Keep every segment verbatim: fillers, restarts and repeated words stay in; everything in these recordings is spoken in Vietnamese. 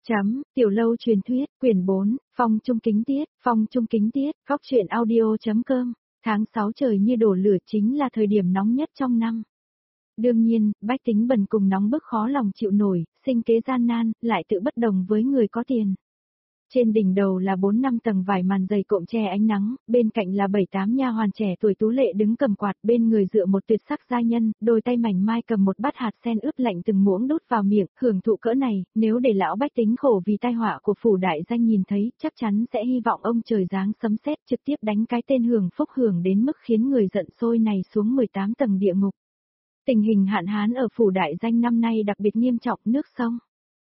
Chấm, Tiểu lâu truyền thuyết, quyển bốn, Phong Trung Kính Tiết, Phong Trung Kính Tiết, góc truyện audio.com, tháng sáu trời như đổ lửa chính là thời điểm nóng nhất trong năm. Đương nhiên, bách tính bần cùng nóng bức khó lòng chịu nổi, sinh kế gian nan, lại tự bất đồng với người có tiền. Trên đỉnh đầu là bốn năm tầng vải màn dày cộm che ánh nắng, bên cạnh là bảy tám nha hoàn trẻ tuổi tú lệ đứng cầm quạt, bên người dựa một tuyệt sắc gia nhân, đôi tay mảnh mai cầm một bát hạt sen ướp lạnh từng muỗng đút vào miệng, hưởng thụ cỡ này, nếu để lão bách tính khổ vì tai họa của phủ đại danh nhìn thấy, chắc chắn sẽ hy vọng ông trời giáng sấm sét trực tiếp đánh cái tên hưởng phúc hưởng đến mức khiến người giận sôi này xuống mười tám tầng địa ngục. Tình hình hạn hán ở phủ đại danh năm nay đặc biệt nghiêm trọng, nước sông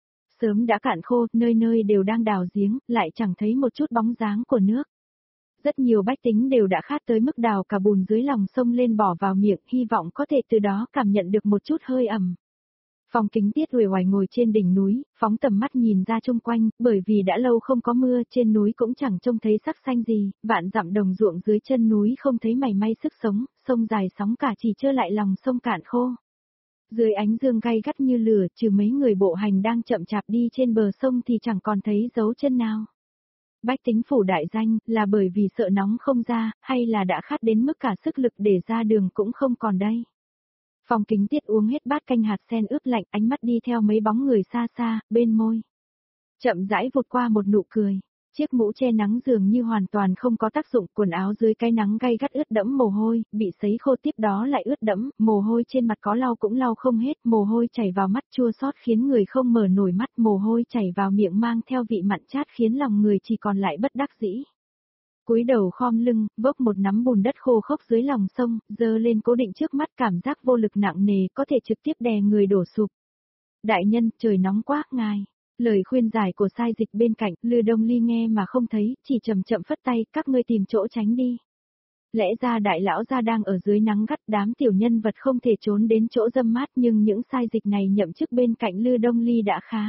sớm đã cạn khô, nơi nơi đều đang đào giếng, lại chẳng thấy một chút bóng dáng của nước. Rất nhiều bách tính đều đã khát tới mức đào cả bùn dưới lòng sông lên bỏ vào miệng, hy vọng có thể từ đó cảm nhận được một chút hơi ẩm. Phong Kính Tiết uể oải ngồi trên đỉnh núi, phóng tầm mắt nhìn ra chung quanh, bởi vì đã lâu không có mưa, trên núi cũng chẳng trông thấy sắc xanh gì, vạn dặm đồng ruộng dưới chân núi không thấy mảy may sức sống, sông dài sóng cả chỉ trơ lại lòng sông cạn khô. Dưới ánh dương gay gắt như lửa, trừ mấy người bộ hành đang chậm chạp đi trên bờ sông thì chẳng còn thấy dấu chân nào. Bách tính phủ đại danh, là bởi vì sợ nóng không ra, hay là đã khát đến mức cả sức lực để ra đường cũng không còn đây. Phong Kính Tiết uống hết bát canh hạt sen ướp lạnh, ánh mắt đi theo mấy bóng người xa xa, bên môi. Chậm rãi vụt qua một nụ cười. Chiếc mũ che nắng dường như hoàn toàn không có tác dụng, quần áo dưới cái nắng gay gắt ướt đẫm mồ hôi, bị sấy khô tiếp đó lại ướt đẫm, mồ hôi trên mặt có lau cũng lau không hết, mồ hôi chảy vào mắt chua xót khiến người không mở nổi mắt, mồ hôi chảy vào miệng mang theo vị mặn chát khiến lòng người chỉ còn lại bất đắc dĩ. Cúi đầu khom lưng, bốc một nắm bùn đất khô khốc dưới lòng sông, giơ lên cố định trước mắt, cảm giác vô lực nặng nề có thể trực tiếp đè người đổ sụp. Đại nhân, trời nóng quá, ngài. Lời khuyên giải của sai dịch bên cạnh, Lư Đông Ly nghe mà không thấy, chỉ chậm chậm phất tay, các ngươi tìm chỗ tránh đi. Lẽ ra đại lão gia đang ở dưới nắng gắt, đám tiểu nhân vật không thể trốn đến chỗ râm mát, nhưng những sai dịch này nhậm chức bên cạnh Lư Đông Ly đã khá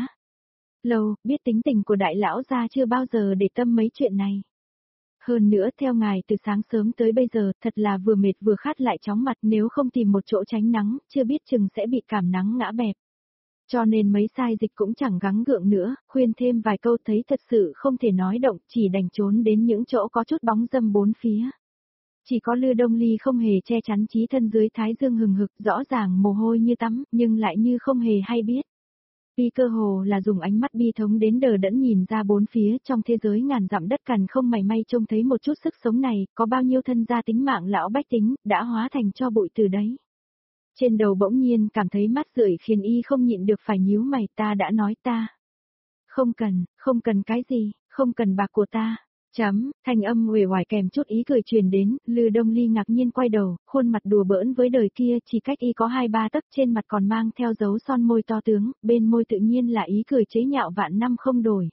lâu, biết tính tình của đại lão gia chưa bao giờ để tâm mấy chuyện này. Hơn nữa theo ngài từ sáng sớm tới bây giờ, thật là vừa mệt vừa khát lại chóng mặt, nếu không tìm một chỗ tránh nắng, chưa biết chừng sẽ bị cảm nắng ngã bẹp. Cho nên mấy sai dịch cũng chẳng gắng gượng nữa, khuyên thêm vài câu thấy thật sự không thể nói động, chỉ đành trốn đến những chỗ có chút bóng râm bốn phía. Chỉ có Lư Đông Ly không hề che chắn chí thân dưới thái dương hừng hực, rõ ràng mồ hôi như tắm, nhưng lại như không hề hay biết. Y cơ hồ là dùng ánh mắt bi thống đến đờ đẫn nhìn ra bốn phía, trong thế giới ngàn dặm đất cằn không mảy may trông thấy một chút sức sống này, có bao nhiêu thân gia tính mạng lão bách tính, đã hóa thành tro bụi từ đấy. Trên đầu bỗng nhiên cảm thấy mát rượi khiến y không nhịn được phải nhíu mày, ta đã nói ta. Không cần, không cần cái gì, không cần bạc của ta. Chấm, thanh âm uể oải kèm chút ý cười truyền đến, Lư Đông Ly ngạc nhiên quay đầu, khuôn mặt đùa bỡn với đời kia, chỉ cách y có hai ba tấc, trên mặt còn mang theo dấu son môi to tướng, bên môi tự nhiên là ý cười chế nhạo vạn năm không đổi.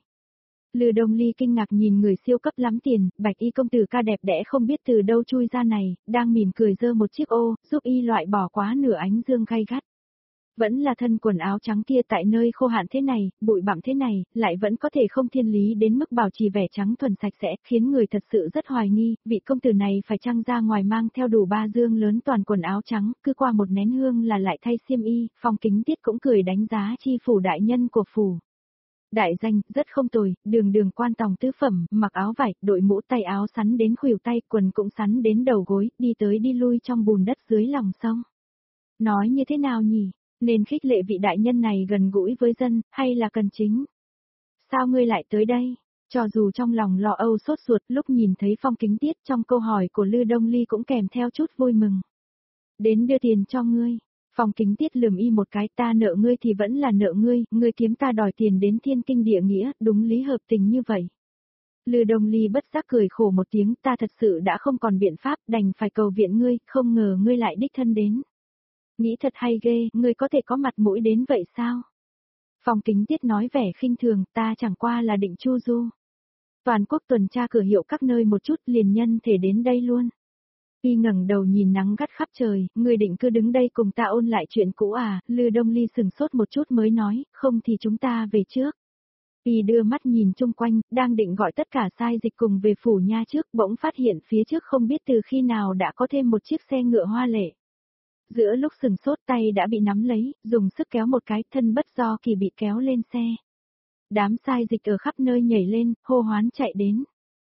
Lư Đông Ly kinh ngạc nhìn người siêu cấp lắm tiền, bạch y công tử ca đẹp đẽ không biết từ đâu chui ra này, đang mỉm cười giơ một chiếc ô, giúp y loại bỏ quá nửa ánh dương gay gắt. Vẫn là thân quần áo trắng kia, tại nơi khô hạn thế này, bụi bặm thế này, lại vẫn có thể không thiên lý đến mức bảo trì vẻ trắng thuần sạch sẽ, khiến người thật sự rất hoài nghi, vị công tử này phải chăng ra ngoài mang theo đủ ba dương lớn toàn quần áo trắng, cứ qua một nén hương là lại thay xiêm y. Phong Kính Tiết cũng cười đánh giá chi phủ đại nhân của phủ đại danh, rất không tồi, đường đường quan tòng tứ phẩm, mặc áo vải, đội mũ tay áo sắn đến khuỷu tay, quần cũng sắn đến đầu gối, đi tới đi lui trong bùn đất dưới lòng sông. Nói như thế nào nhỉ? Nên khích lệ vị đại nhân này gần gũi với dân, hay là cần chính? Sao ngươi lại tới đây? Cho dù trong lòng lo âu sốt ruột, lúc nhìn thấy Phong Kính Tiết trong câu hỏi của Lư Đông Ly cũng kèm theo chút vui mừng. Đến đưa tiền cho ngươi. Phong Kính Tiết lườm y một cái, ta nợ ngươi thì vẫn là nợ ngươi, ngươi kiếm ta đòi tiền đến thiên kinh địa nghĩa, đúng lý hợp tình như vậy. Lư Đông Ly bất giác cười khổ một tiếng, ta thật sự đã không còn biện pháp, đành phải cầu viện ngươi, không ngờ ngươi lại đích thân đến. Nghĩ thật hay ghê, ngươi có thể có mặt mũi đến vậy sao? Phong Kính Tiết nói vẻ khinh thường, ta chẳng qua là định chu du. Toàn quốc tuần tra cửa hiệu các nơi một chút, liền nhân thể đến đây luôn. Y ngẩng đầu nhìn nắng gắt khắp trời, ngươi định cứ đứng đây cùng ta ôn lại chuyện cũ à? Lư Đông Ly sừng sốt một chút mới nói, không thì chúng ta về trước. Y đưa mắt nhìn chung quanh, đang định gọi tất cả sai dịch cùng về phủ nha trước, bỗng phát hiện phía trước không biết từ khi nào đã có thêm một chiếc xe ngựa hoa lệ. Giữa lúc sừng sốt tay đã bị nắm lấy, dùng sức kéo một cái, thân bất do kỳ bị kéo lên xe. Đám sai dịch ở khắp nơi nhảy lên, hô hoán chạy đến.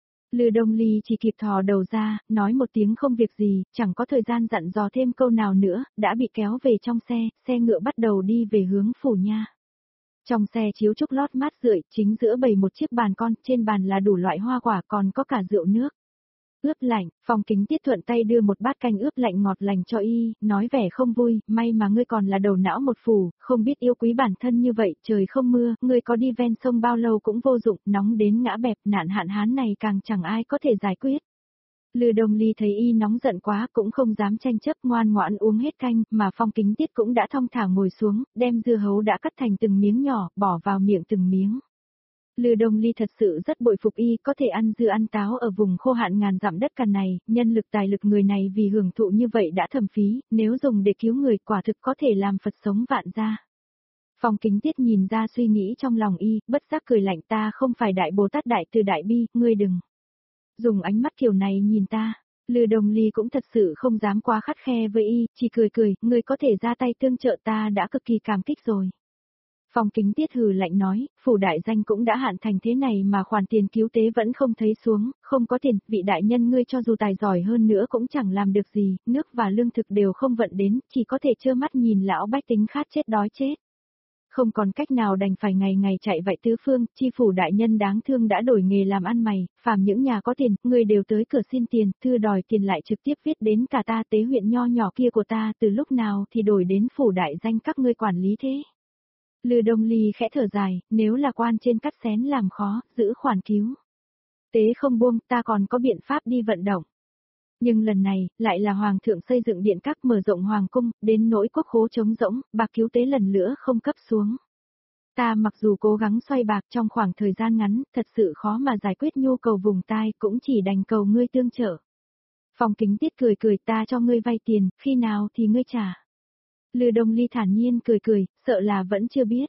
Lư Đông Ly chỉ kịp thò đầu ra, nói một tiếng không việc gì, chẳng có thời gian dặn dò thêm câu nào nữa, đã bị kéo về trong xe, xe ngựa bắt đầu đi về hướng phủ nha. Trong xe chiếu trúc lót mát rượi, chính giữa bày một chiếc bàn con, trên bàn là đủ loại hoa quả còn có cả rượu nước. Ướp lạnh, Phong Kính Tiết thuận tay đưa một bát canh ướp lạnh ngọt lành cho y, nói vẻ không vui, may mà ngươi còn là đầu não một phủ, không biết yêu quý bản thân như vậy, trời không mưa, ngươi có đi ven sông bao lâu cũng vô dụng, nóng đến ngã bẹp, nạn hạn hán này càng chẳng ai có thể giải quyết. Lư Đông Ly thấy y nóng giận quá cũng không dám tranh chấp, ngoan ngoãn uống hết canh, mà Phong Kính Tiết cũng đã thong thả ngồi xuống, đem dưa hấu đã cắt thành từng miếng nhỏ, bỏ vào miệng từng miếng. Lư Đông Ly thật sự rất bội phục y, có thể ăn dưa ăn táo ở vùng khô hạn ngàn dặm đất cằn này, nhân lực tài lực người này vì hưởng thụ như vậy đã thầm phí, nếu dùng để cứu người quả thực có thể làm Phật sống vạn gia. Phong Kính Tiết nhìn ra suy nghĩ trong lòng y, bất giác cười lạnh, ta không phải Đại Bồ Tát Đại Từ Đại Bi, ngươi đừng dùng ánh mắt kiểu này nhìn ta. Lư Đông Ly cũng thật sự không dám quá khắt khe với y, chỉ cười cười, ngươi có thể ra tay tương trợ ta đã cực kỳ cảm kích rồi. Phong Kính Tiết hừ lạnh nói, phủ đại danh cũng đã hạn thành thế này mà khoản tiền cứu tế vẫn không thấy xuống, không có tiền, vị đại nhân ngươi cho dù tài giỏi hơn nữa cũng chẳng làm được gì, nước và lương thực đều không vận đến, chỉ có thể trơ mắt nhìn lão bách tính khát chết đói chết. Không còn cách nào đành phải ngày ngày chạy vậy tứ phương, chi phủ đại nhân đáng thương đã đổi nghề làm ăn mày, phàm những nhà có tiền, người đều tới cửa xin tiền, thư đòi tiền lại trực tiếp viết đến cả ta tế huyện nho nhỏ kia của ta, từ lúc nào thì đổi đến phủ đại danh các ngươi quản lý thế. Lư Đông Ly khẽ thở dài, nếu là quan trên cắt xén làm khó, giữ khoản cứu tế không buông, ta còn có biện pháp đi vận động. Nhưng lần này, lại là Hoàng thượng xây dựng điện các mở rộng Hoàng cung, đến nỗi quốc khố trống rỗng, bạc cứu tế lần nữa không cấp xuống. Ta mặc dù cố gắng xoay bạc trong khoảng thời gian ngắn, thật sự khó mà giải quyết nhu cầu vùng tai, cũng chỉ đành cầu ngươi tương trợ. Phong Kính Tiết cười cười, ta cho ngươi vay tiền, khi nào thì ngươi trả. Lư Đông Ly thản nhiên cười cười, sợ là vẫn chưa biết.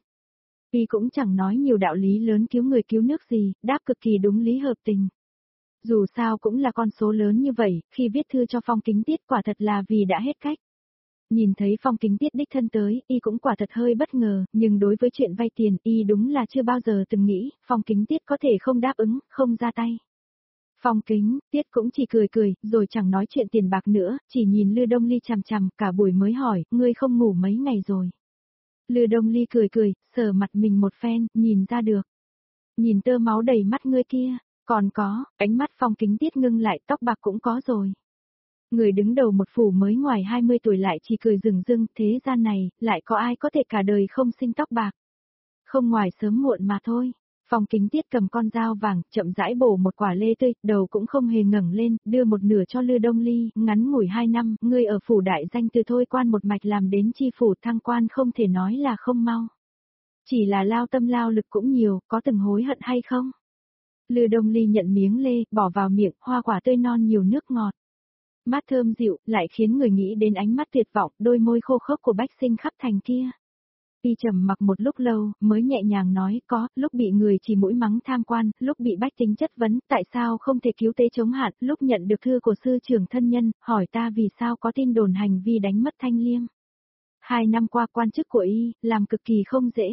Y cũng chẳng nói nhiều đạo lý lớn cứu người cứu nước gì, đáp cực kỳ đúng lý hợp tình. Dù sao cũng là con số lớn như vậy, khi viết thư cho Phong Kính Tiết quả thật là vì đã hết cách. Nhìn thấy Phong Kính Tiết đích thân tới, y cũng quả thật hơi bất ngờ, nhưng đối với chuyện vay tiền, y đúng là chưa bao giờ từng nghĩ, Phong Kính Tiết có thể không đáp ứng, không ra tay. Phong Kính Tiết cũng chỉ cười cười, rồi chẳng nói chuyện tiền bạc nữa, chỉ nhìn Lư Đông Ly chằm chằm, cả buổi mới hỏi, ngươi không ngủ mấy ngày rồi. Lư Đông Ly cười cười, sờ mặt mình một phen, nhìn ra được. Nhìn tơ máu đầy mắt ngươi kia, còn có, ánh mắt Phong Kính Tiết ngưng lại, tóc bạc cũng có rồi. Người đứng đầu một phủ mới ngoài hai mươi tuổi lại chỉ cười rừng rưng, thế gian này, lại có ai có thể cả đời không sinh tóc bạc. Không ngoài sớm muộn mà thôi. Phong Kính Tiết cầm con dao vàng, chậm rãi bổ một quả lê tươi, đầu cũng không hề ngẩng lên, đưa một nửa cho Lư Đông Ly, ngắn ngủi hai năm, ngươi ở phủ đại danh từ thôi quan một mạch làm đến chi phủ thăng quan không thể nói là không mau. Chỉ là lao tâm lao lực cũng nhiều, có từng hối hận hay không? Lư Đông Ly nhận miếng lê, bỏ vào miệng, hoa quả tươi non nhiều nước ngọt. Mát thơm dịu, lại khiến người nghĩ đến ánh mắt tuyệt vọng, đôi môi khô khốc của bách sinh khắp thành kia. Y trầm mặc một lúc lâu, mới nhẹ nhàng nói, có, lúc bị người chỉ mũi mắng tham quan, lúc bị bách tính chất vấn, tại sao không thể cứu tế chống hạn, lúc nhận được thư của sư trưởng thân nhân, hỏi ta vì sao có tin đồn hành vi đánh mất Thanh Liêm. Hai năm qua quan chức của Y, làm cực kỳ không dễ.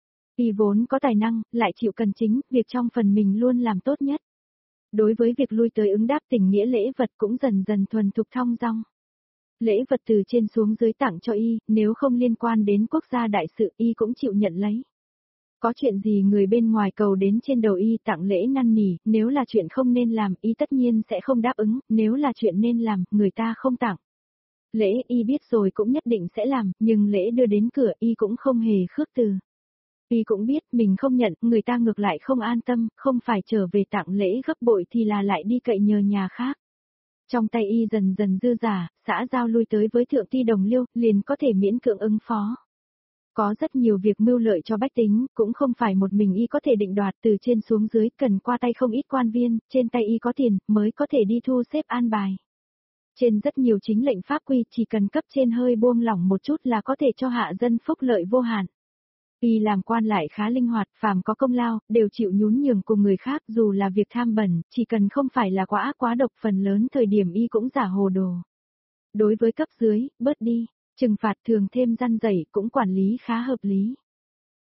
Y vốn có tài năng, lại chịu cần chính, việc trong phần mình luôn làm tốt nhất. Đối với việc lui tới ứng đáp tình nghĩa lễ vật cũng dần dần thuần thục thong dong. Lễ vật từ trên xuống dưới tặng cho y, nếu không liên quan đến quốc gia đại sự y cũng chịu nhận lấy. Có chuyện gì người bên ngoài cầu đến trên đầu y tặng lễ năn nỉ, nếu là chuyện không nên làm y tất nhiên sẽ không đáp ứng, nếu là chuyện nên làm, người ta không tặng. Lễ y biết rồi cũng nhất định sẽ làm, nhưng lễ đưa đến cửa y cũng không hề khước từ. Y cũng biết mình không nhận, người ta ngược lại không an tâm, không phải trở về tặng lễ gấp bội thì là lại đi cậy nhờ nhà khác. Trong tay y dần dần dư giả, xã giao lui tới với thượng ty đồng liêu, liền có thể miễn cưỡng ứng phó. Có rất nhiều việc mưu lợi cho bách tính, cũng không phải một mình y có thể định đoạt từ trên xuống dưới, cần qua tay không ít quan viên, trên tay y có tiền, mới có thể đi thu xếp an bài. Trên rất nhiều chính lệnh pháp quy chỉ cần cấp trên hơi buông lỏng một chút là có thể cho hạ dân phúc lợi vô hạn. Y làm quan lại khá linh hoạt, phàm có công lao, đều chịu nhún nhường cùng người khác dù là việc tham bẩn, chỉ cần không phải là quá ác quá độc phần lớn thời điểm y cũng giả hồ đồ. Đối với cấp dưới, bớt đi, trừng phạt thường thêm răn dày cũng quản lý khá hợp lý.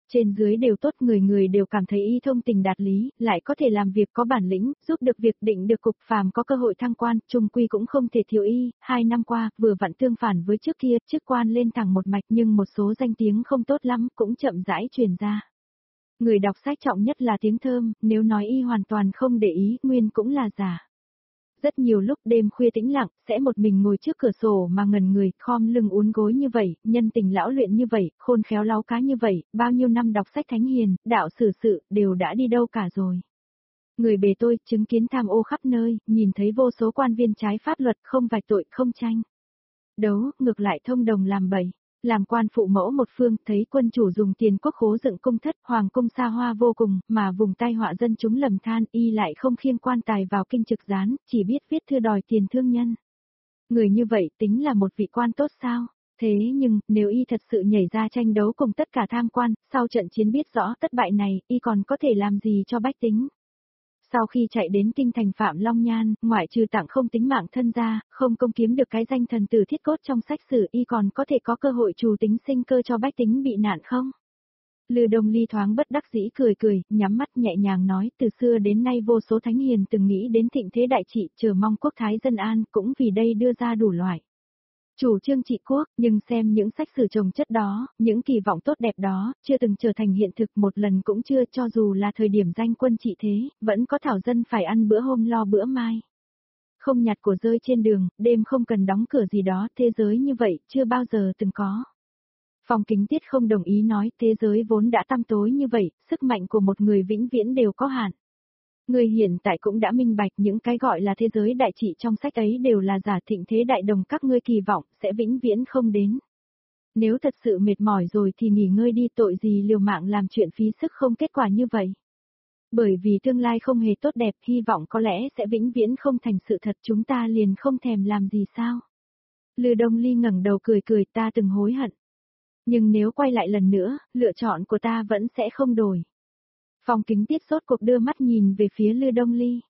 Trên dưới đều tốt, người người đều cảm thấy y thông tình đạt lý, lại có thể làm việc có bản lĩnh, giúp được việc định được cục, phàm có cơ hội thăng quan, trung quy cũng không thể thiếu y. Hai năm qua, vừa vặn tương phản với trước kia, chức quan lên thẳng một mạch nhưng một số danh tiếng không tốt lắm, cũng chậm rãi truyền ra. Người đọc sách trọng nhất là tiếng thơm, nếu nói y hoàn toàn không để ý, nguyên cũng là giả. Rất nhiều lúc đêm khuya tĩnh lặng, sẽ một mình ngồi trước cửa sổ mà ngẩn người, khom lưng uốn gối như vậy, nhân tình lão luyện như vậy, khôn khéo láo cá như vậy, bao nhiêu năm đọc sách thánh hiền, đạo xử sự, đều đã đi đâu cả rồi. Người bề tôi, chứng kiến tham ô khắp nơi, nhìn thấy vô số quan viên trái pháp luật, không vạch tội, không tranh đấu, ngược lại thông đồng làm bậy. Làm quan phụ mẫu một phương, thấy quân chủ dùng tiền quốc khố dựng cung thất, hoàng cung xa hoa vô cùng, mà vùng tai họa dân chúng lầm than, y lại không khiêng quan tài vào kinh trực gián, chỉ biết viết thư đòi tiền thương nhân. Người như vậy tính là một vị quan tốt sao? Thế nhưng, nếu y thật sự nhảy ra tranh đấu cùng tất cả tham quan, sau trận chiến biết rõ thất bại này, y còn có thể làm gì cho bách tính? Sau khi chạy đến kinh thành Phạm Long Nhan, ngoại trừ tặng không tính mạng thân ra, không công kiếm được cái danh thần tử thiết cốt trong sách sử, y còn có thể có cơ hội trù tính sinh cơ cho bách tính bị nạn không? Lư Đông Ly thoáng bất đắc dĩ cười cười, nhắm mắt nhẹ nhàng nói, từ xưa đến nay vô số thánh hiền từng nghĩ đến thịnh thế đại trị, chờ mong quốc thái dân an, cũng vì đây đưa ra đủ loại chủ trương trị quốc, nhưng xem những sách sử trồng chất đó, những kỳ vọng tốt đẹp đó, chưa từng trở thành hiện thực một lần cũng chưa, cho dù là thời điểm danh quân trị thế, vẫn có thảo dân phải ăn bữa hôm lo bữa mai. Không nhặt của rơi trên đường, đêm không cần đóng cửa gì đó, thế giới như vậy, chưa bao giờ từng có. Phong Kính Tiết không đồng ý nói, thế giới vốn đã tăm tối như vậy, sức mạnh của một người vĩnh viễn đều có hạn. Người hiện tại cũng đã minh bạch những cái gọi là thế giới đại trị trong sách ấy đều là giả, thịnh thế đại đồng các ngươi kỳ vọng sẽ vĩnh viễn không đến. Nếu thật sự mệt mỏi rồi thì nghỉ ngơi đi, tội gì liều mạng làm chuyện phí sức không kết quả như vậy. Bởi vì tương lai không hề tốt đẹp, hy vọng có lẽ sẽ vĩnh viễn không thành sự thật, chúng ta liền không thèm làm gì sao. Lư Đông Ly ngẩng đầu cười cười, ta từng hối hận. Nhưng nếu quay lại lần nữa, lựa chọn của ta vẫn sẽ không đổi. Phong Kính Tiết sốt cuộc đưa mắt nhìn về phía Lư Đông Ly.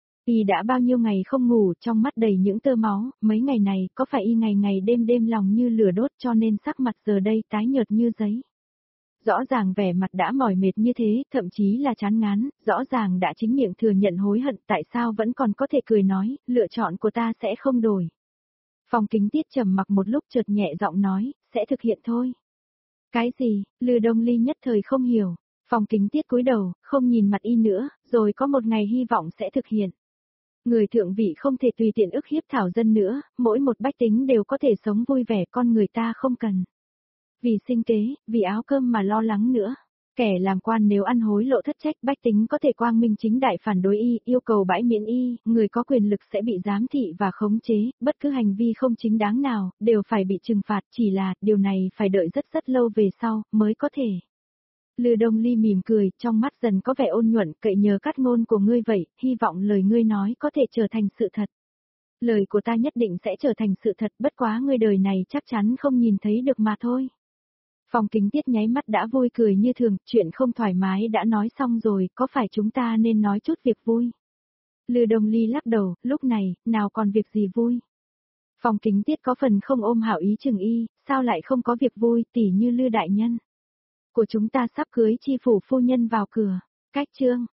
Y đã bao nhiêu ngày không ngủ, trong mắt đầy những tơ máu, mấy ngày này, có phải y ngày ngày đêm đêm lòng như lửa đốt cho nên sắc mặt giờ đây tái nhợt như giấy. Rõ ràng vẻ mặt đã mỏi mệt như thế, thậm chí là chán ngán, rõ ràng đã chính miệng thừa nhận hối hận, tại sao vẫn còn có thể cười nói, lựa chọn của ta sẽ không đổi. Phong Kính Tiết trầm mặc một lúc chợt nhẹ giọng nói, sẽ thực hiện thôi. Cái gì? Lư Đông Ly nhất thời không hiểu. Phong Kính Tiết cúi đầu, không nhìn mặt y nữa, rồi có một ngày hy vọng sẽ thực hiện. Người thượng vị không thể tùy tiện ức hiếp thảo dân nữa, mỗi một bách tính đều có thể sống vui vẻ, con người ta không cần vì sinh kế, vì áo cơm mà lo lắng nữa. Kẻ làm quan nếu ăn hối lộ thất trách, bách tính có thể quang minh chính đại phản đối y, yêu cầu bãi miễn y, người có quyền lực sẽ bị giám thị và khống chế, bất cứ hành vi không chính đáng nào, đều phải bị trừng phạt, chỉ là, điều này phải đợi rất rất lâu về sau, mới có thể. Lư Đông Ly mỉm cười, trong mắt dần có vẻ ôn nhuận, cậy nhờ cát ngôn của ngươi vậy, hy vọng lời ngươi nói có thể trở thành sự thật. Lời của ta nhất định sẽ trở thành sự thật, bất quá ngươi đời này chắc chắn không nhìn thấy được mà thôi. Phong Kính Tiết nháy mắt đã vui cười như thường, chuyện không thoải mái đã nói xong rồi, có phải chúng ta nên nói chút việc vui? Lư Đông Ly lắc đầu, lúc này, nào còn việc gì vui? Phong Kính Tiết có phần không ôm hảo ý chừng y, sao lại không có việc vui, tỉ như Lư đại nhân của chúng ta sắp cưới chi phủ phu nhân vào cửa. Cách chương